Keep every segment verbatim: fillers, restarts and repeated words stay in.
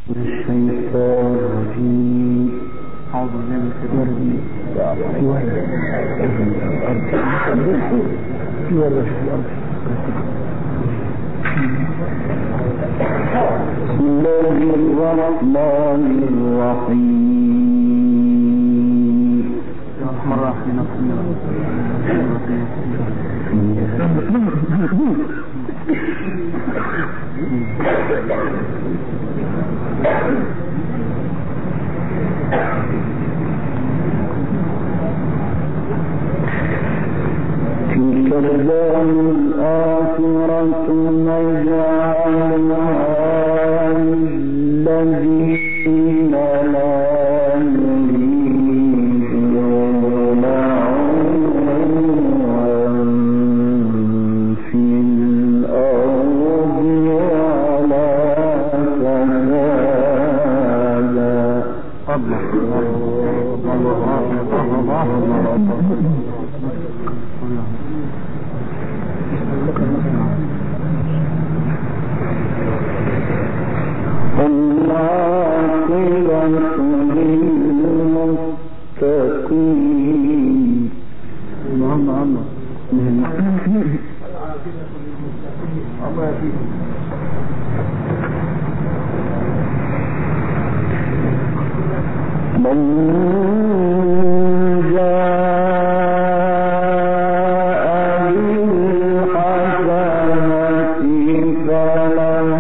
الشيطان الرجيم. أعوذ بالله من الشيطان الرجيم. في ورد في ورد في الأرض. بسم الله الرحمن الرحيم. مرة تلك الدار الآخرة نجعلها للذين لا يريدون علوا في الأرض ولا للمتقين. اللهم الله من جاء بالحسنة فله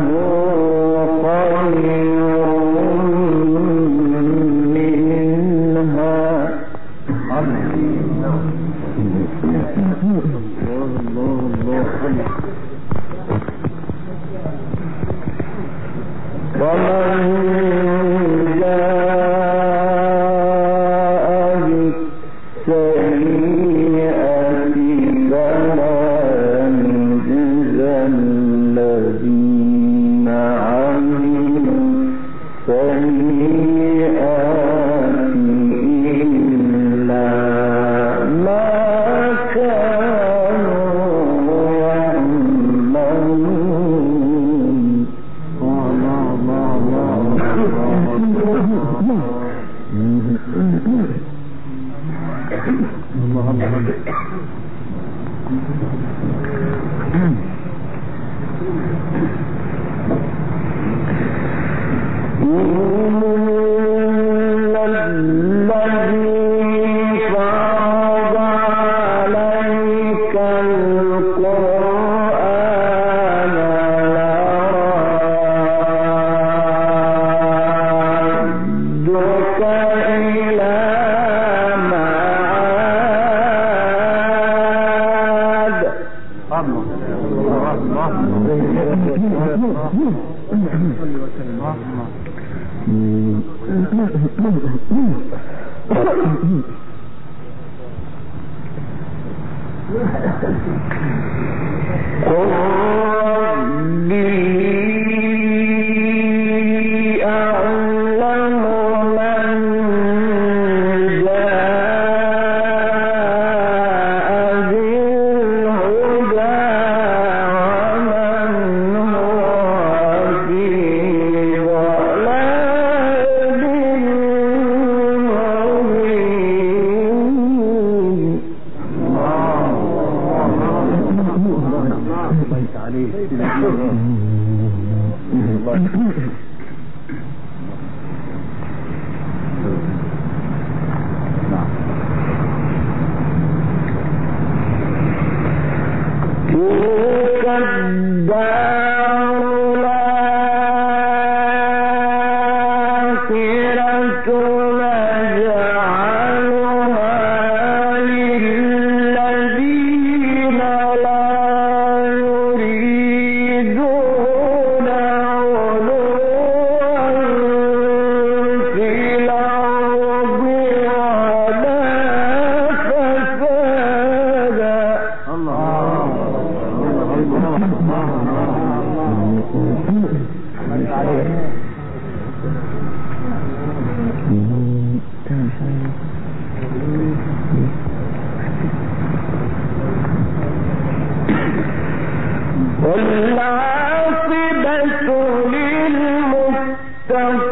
والعاقبة للمتقين.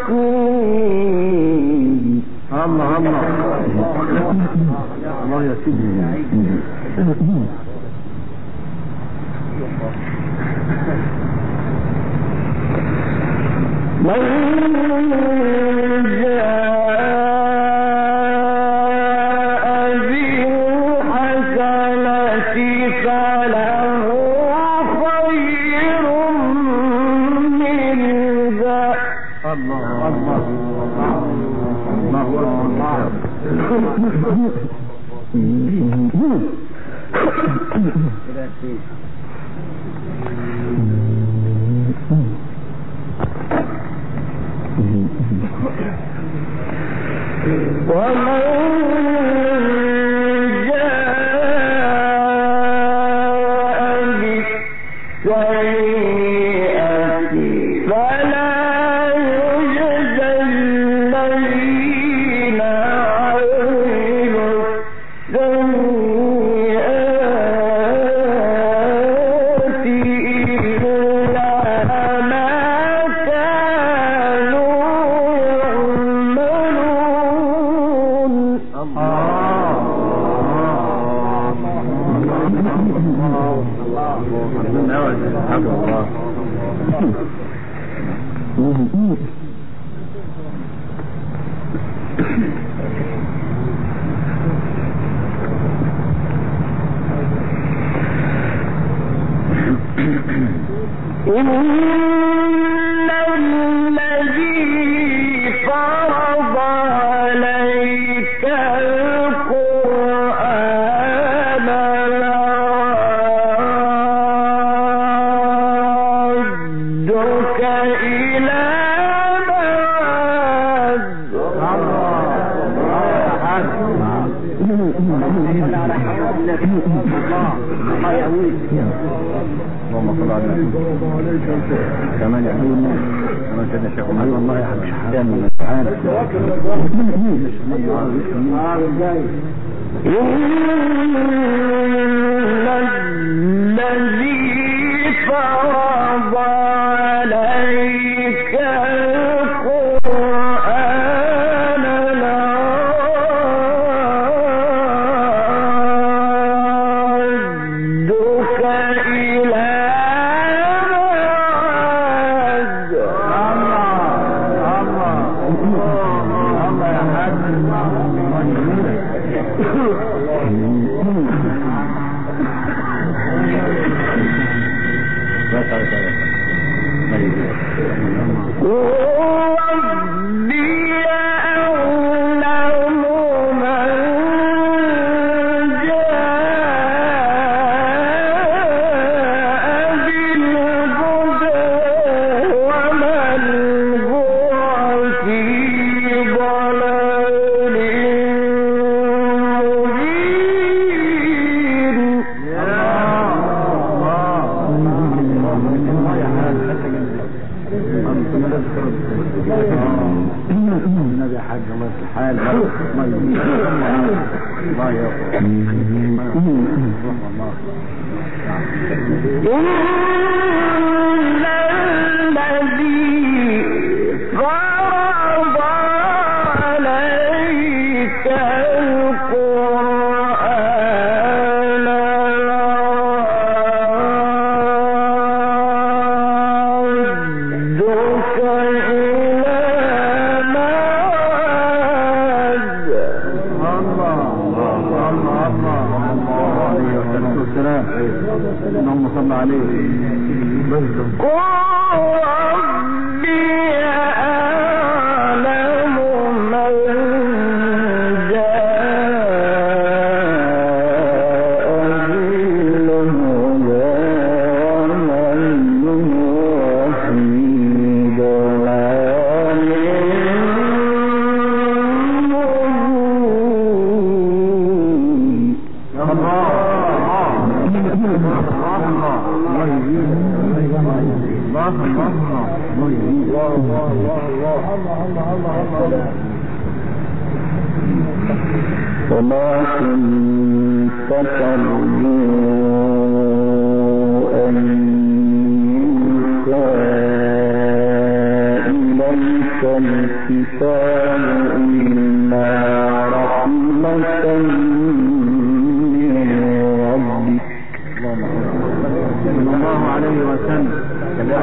صلى الله عليه وسلم كذلك النبي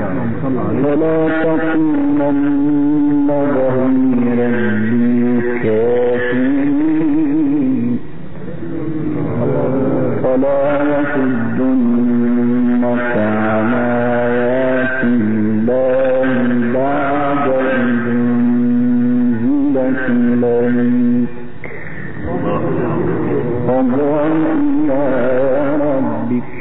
ولا تكونن ظهيرا للكافرين ولا يصدنك عن آيات الله بعد إذ أنزلت إليك فادع إلى ربك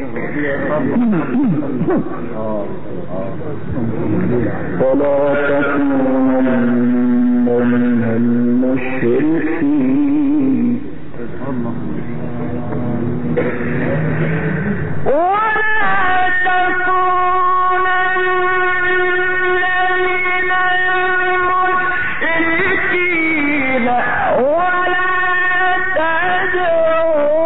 ولا تكونن من المشركين ولا تكونن من المشركين ولا تدع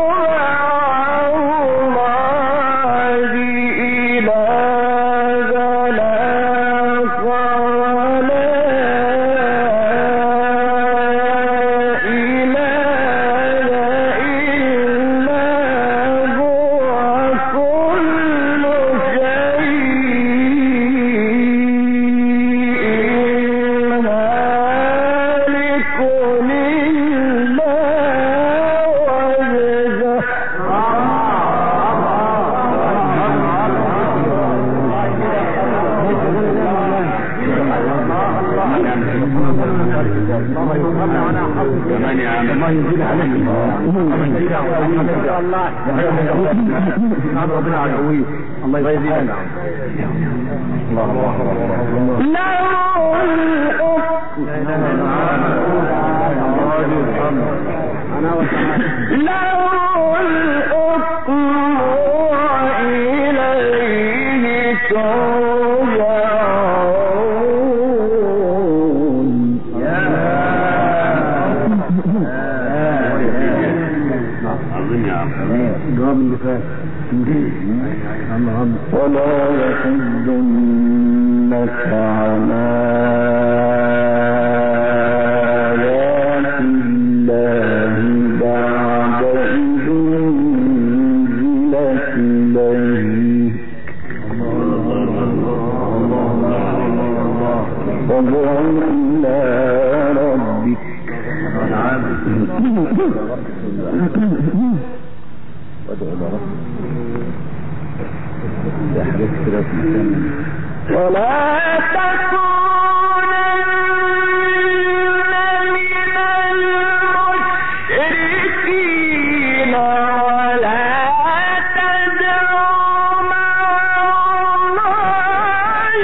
ولا يصدنك عن آيات الله بعد إذ أنزلت إليك فادع إلى ربك ولا تكونن من المشركين ولا تدع مع الله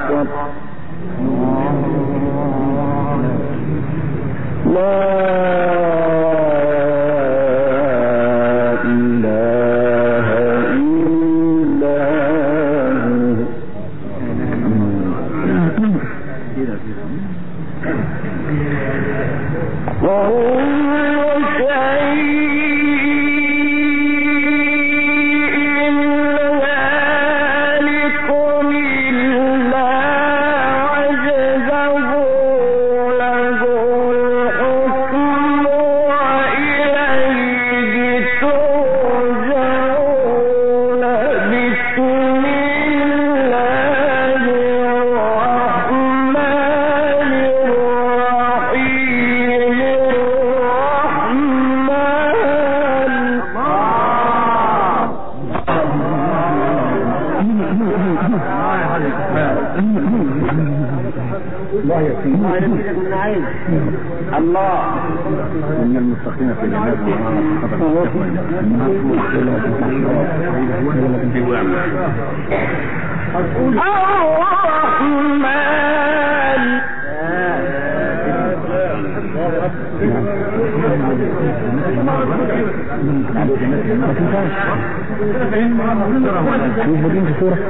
لا الله يسير الله يزيدك من نعيم الله إن المستقيم في الجنات الرحمن موجودين في سورة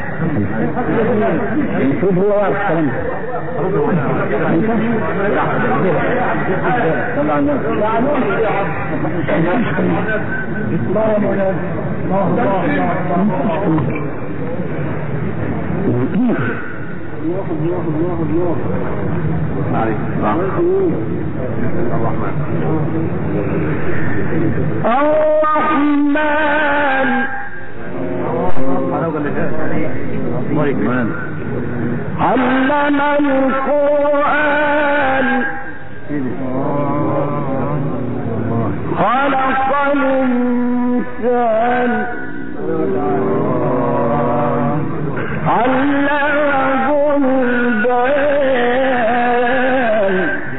المفروض هو واقف الكلام الرحمن علم القرآن خلق الإنسان علمه البيان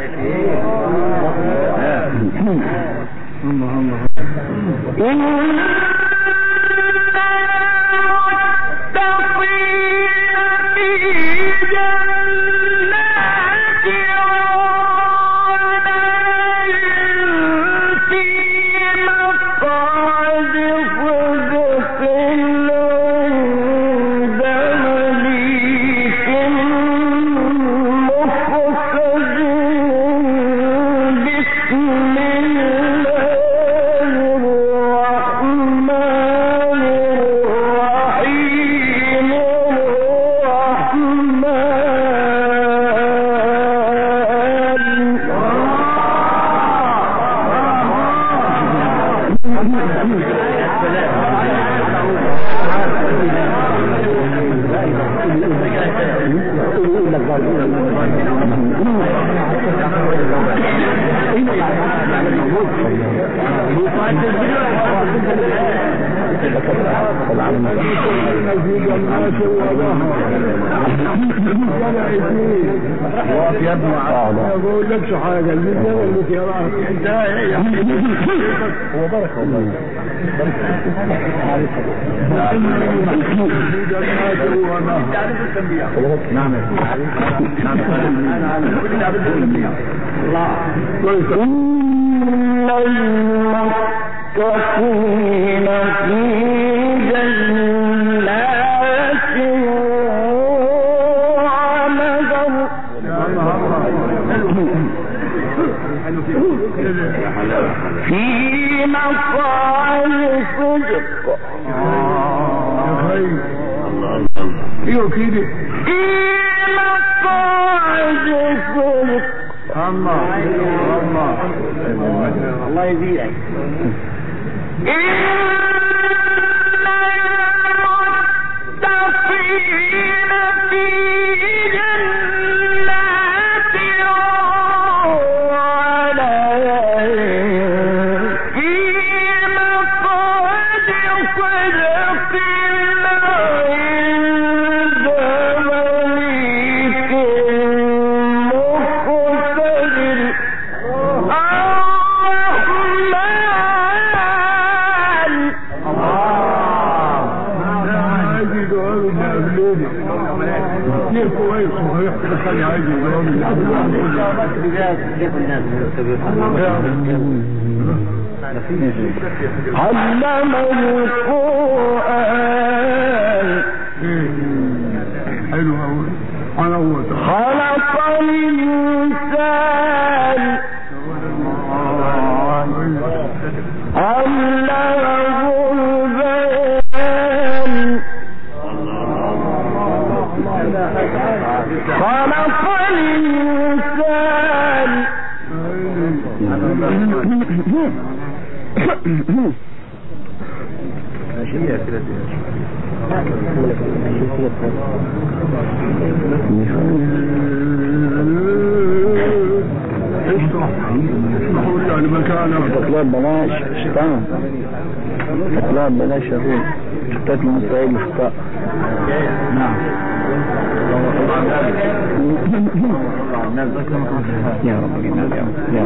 إن يقول لك شو حاجة الميزة والمكيرات هو بركة والله نعم إن المتقين في جنات ونهر في مقعد صدق في مقعد صدق الله الله الله يزيدك إن المتقين في جنات ونهر في مقعد صدق عند مليك مقتدر كثير كويس وصحيح كده خلي عايز يجرام علم القرآن حلو قوي انا هو خلق الإنسان علمه البيان خلق الإنسان تطلب بلاش شيطان تطلب بلاش يقول شتات المسائل الخطأ نعم يا رب يا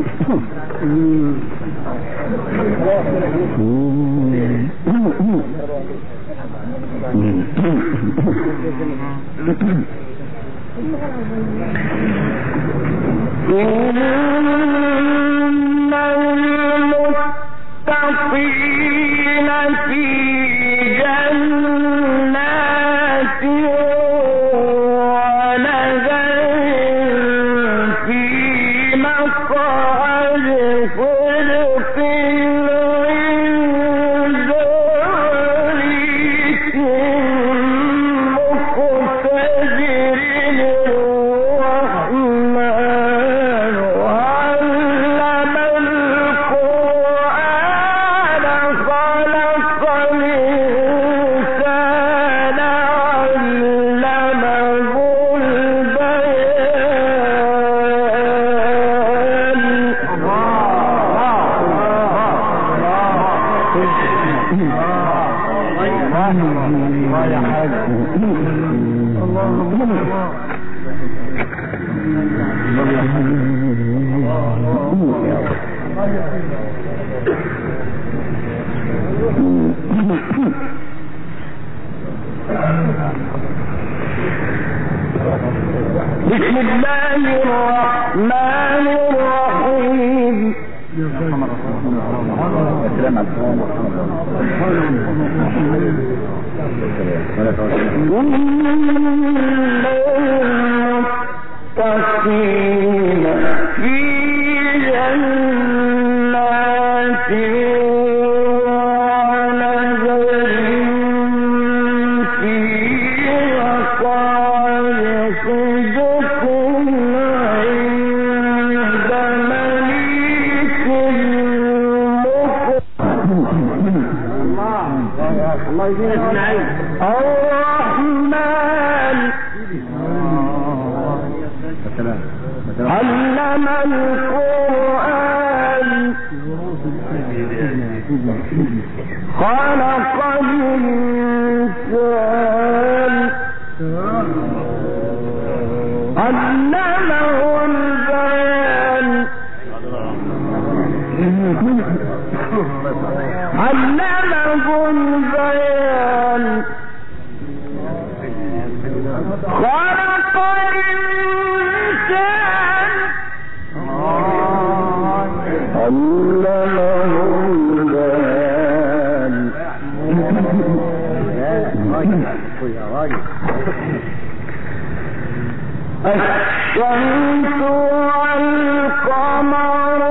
بسم الله الرحمن الرحيم. المتقين في جنات الرحمن علم القرآن خلق الإنسان علمه البيان علمه البيان خلق الإنسان علمه البيان الشمس والقمر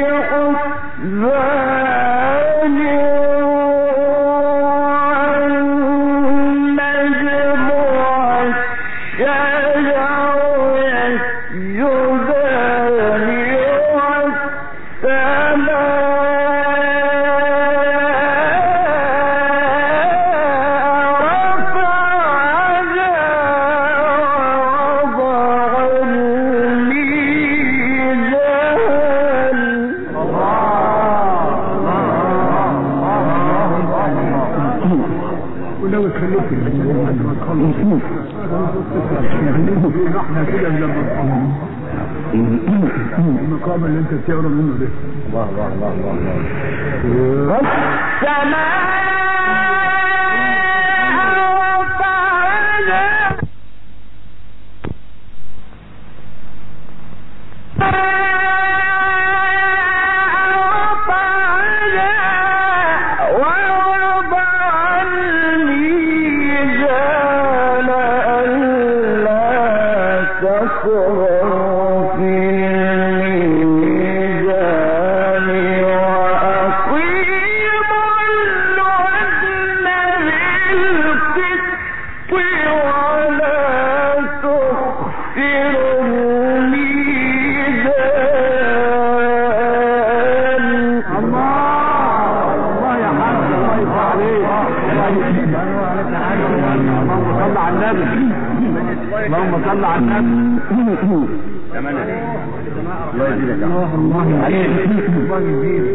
بحسبان والنجم والشجر يسجدان المقام اللي انت بتقرا منه ده. الله الله الله الله والسماء اللهم صل على النبي. الله يجزيك الله الله عليك الله يجزيك.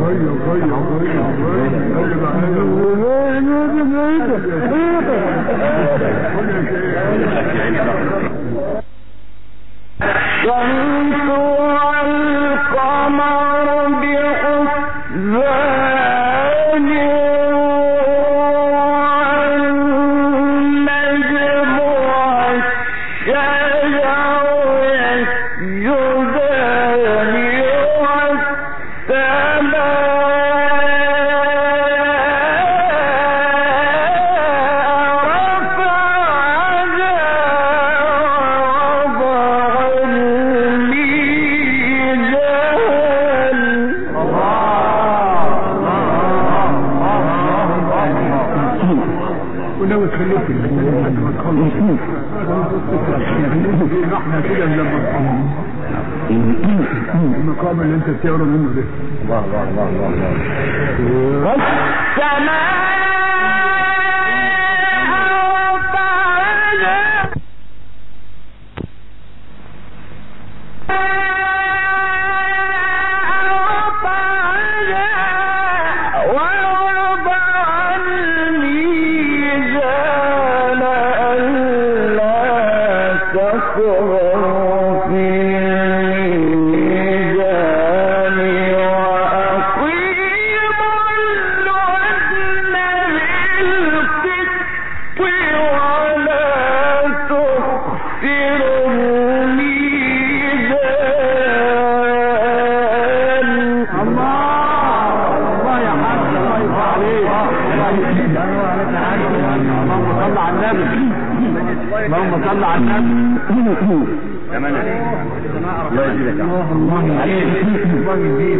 طيب طيب طيب المقام اللي انت بتقرا منه ده. الله الله الله الله الله. والسماء اللهم صل على النبي. تمام عليك. الله يجزيك. الله عليك. الله يجزيك.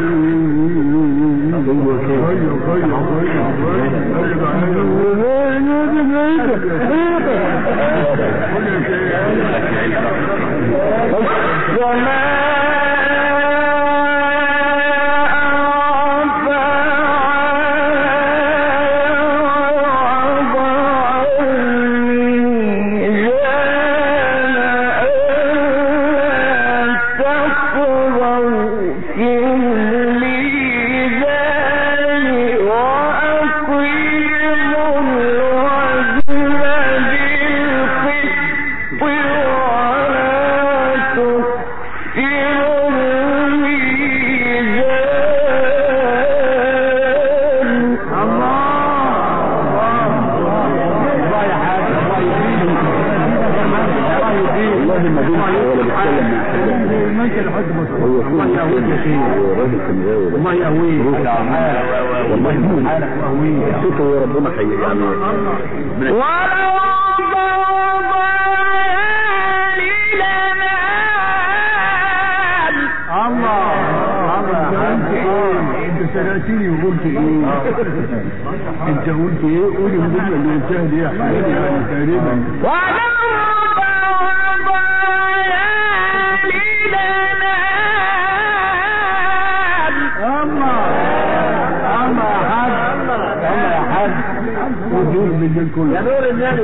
الله يهويه والله سبحانك وهويه شوفوا ربنا حي يعني ولو الله انت سألتني وقلت ايه انت قلت ايه قولي الجمله اللي قلتها دي يا حبيبي يعني تقريبا وجود بالليل كله يا نور النبي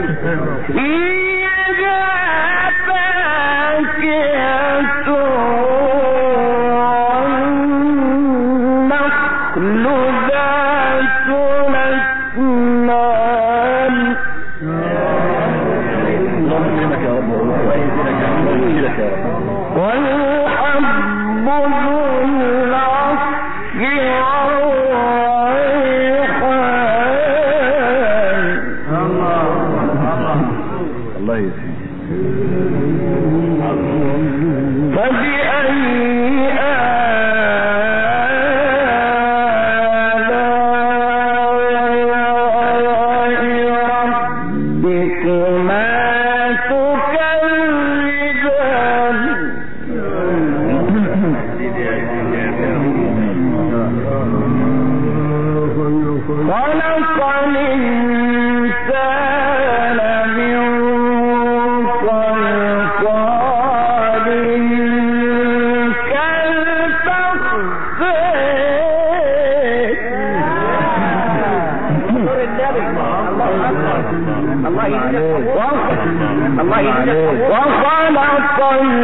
وخلق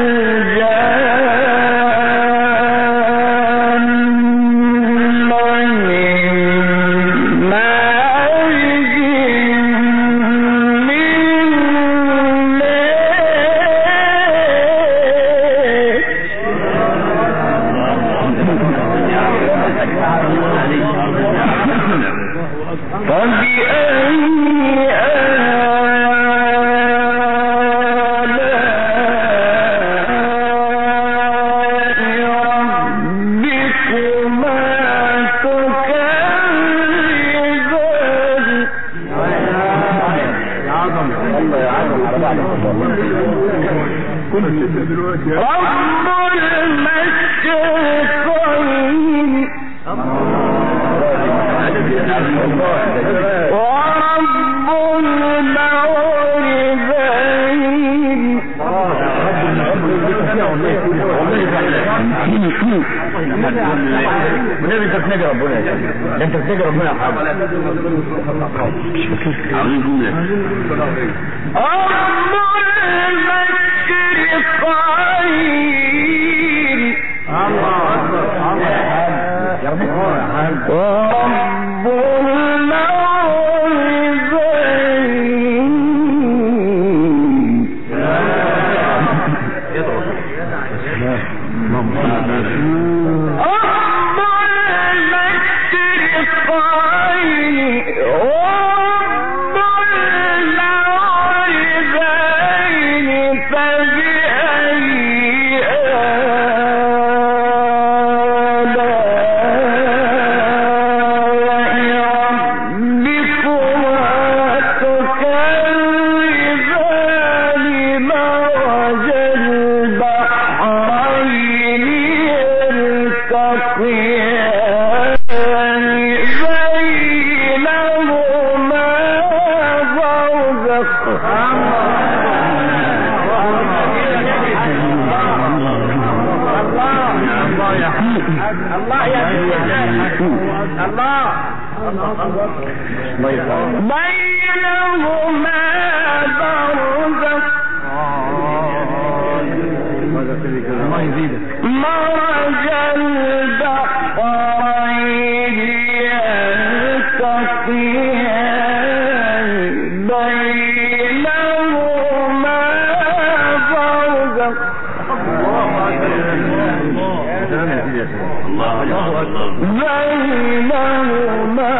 الجان من مارج من كل شدة دلوقتي رب المشرقين ورب المغربين والنبي انت بتنجي ربنا يا شيخ، انت بتنجي ربنا يا حاضر. رب المشرقين الله اكبر يا رب ورب المغربين الله يا الله بينهما برزخ الله يزيدك مرج البحرين يلتقيان بينهما برزخ بينهما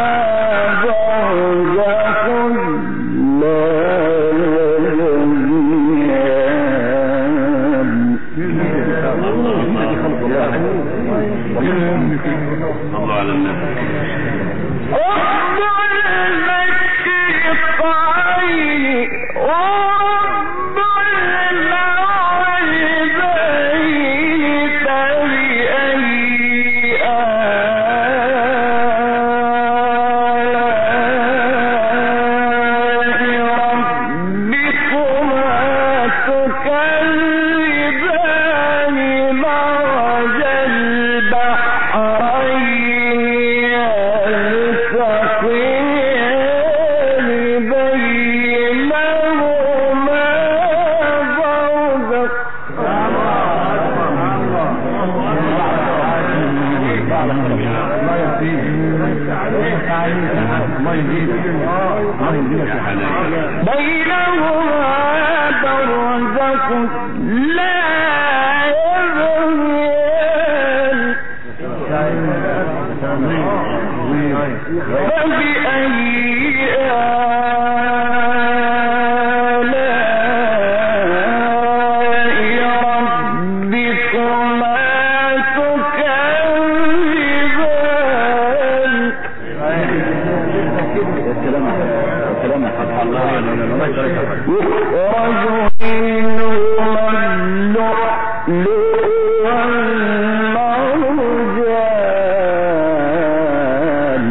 برزخ لا الله على النبي رب المشرقين ورب المغربين فبأي آلاء ربكما تكذبان مرج البحرين يلتقيان بينهما برزخ بينهما برزخ لا يبغيان فبأي آلاء ربكما تكذبان يخرج منهما اللؤلؤ والمرجان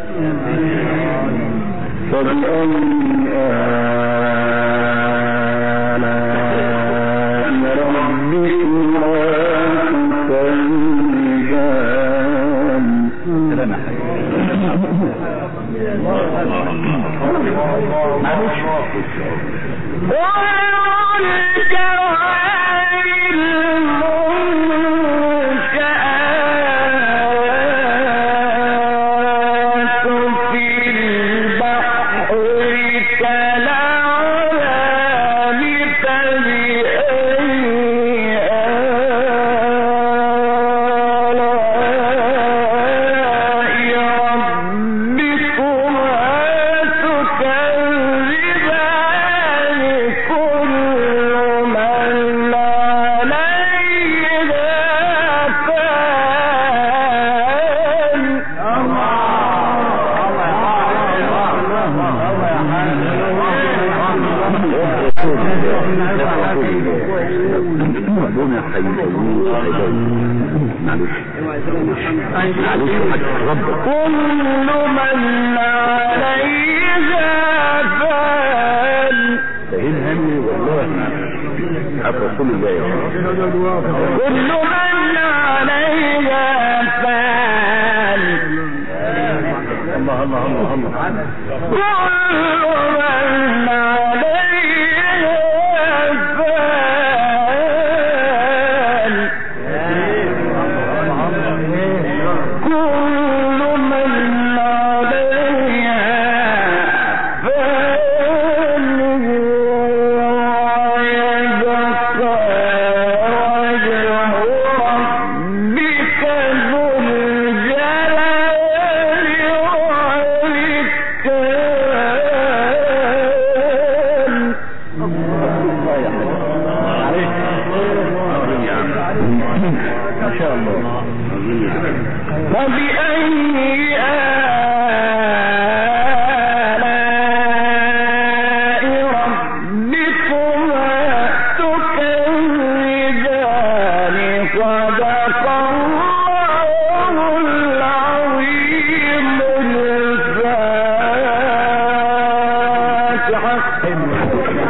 فبأي آلاء ربكما تكذبان والجوار المنشآت في البحر كالأعلام فبأي آلاء ربكما تكذبان ربنا هيقويك وهيقويك. معلش معلش حاجة ربك. كل من عليها فان. فهمها لي والله حق رسول الله. كل من عليها فان. الله الله الله الله. كل من عليها فان. كل من عليها فان. ويبقى وجه ربك ذو الجلال ما شاء الله. فبأي آلاء ربكما تكذبان. صدق الله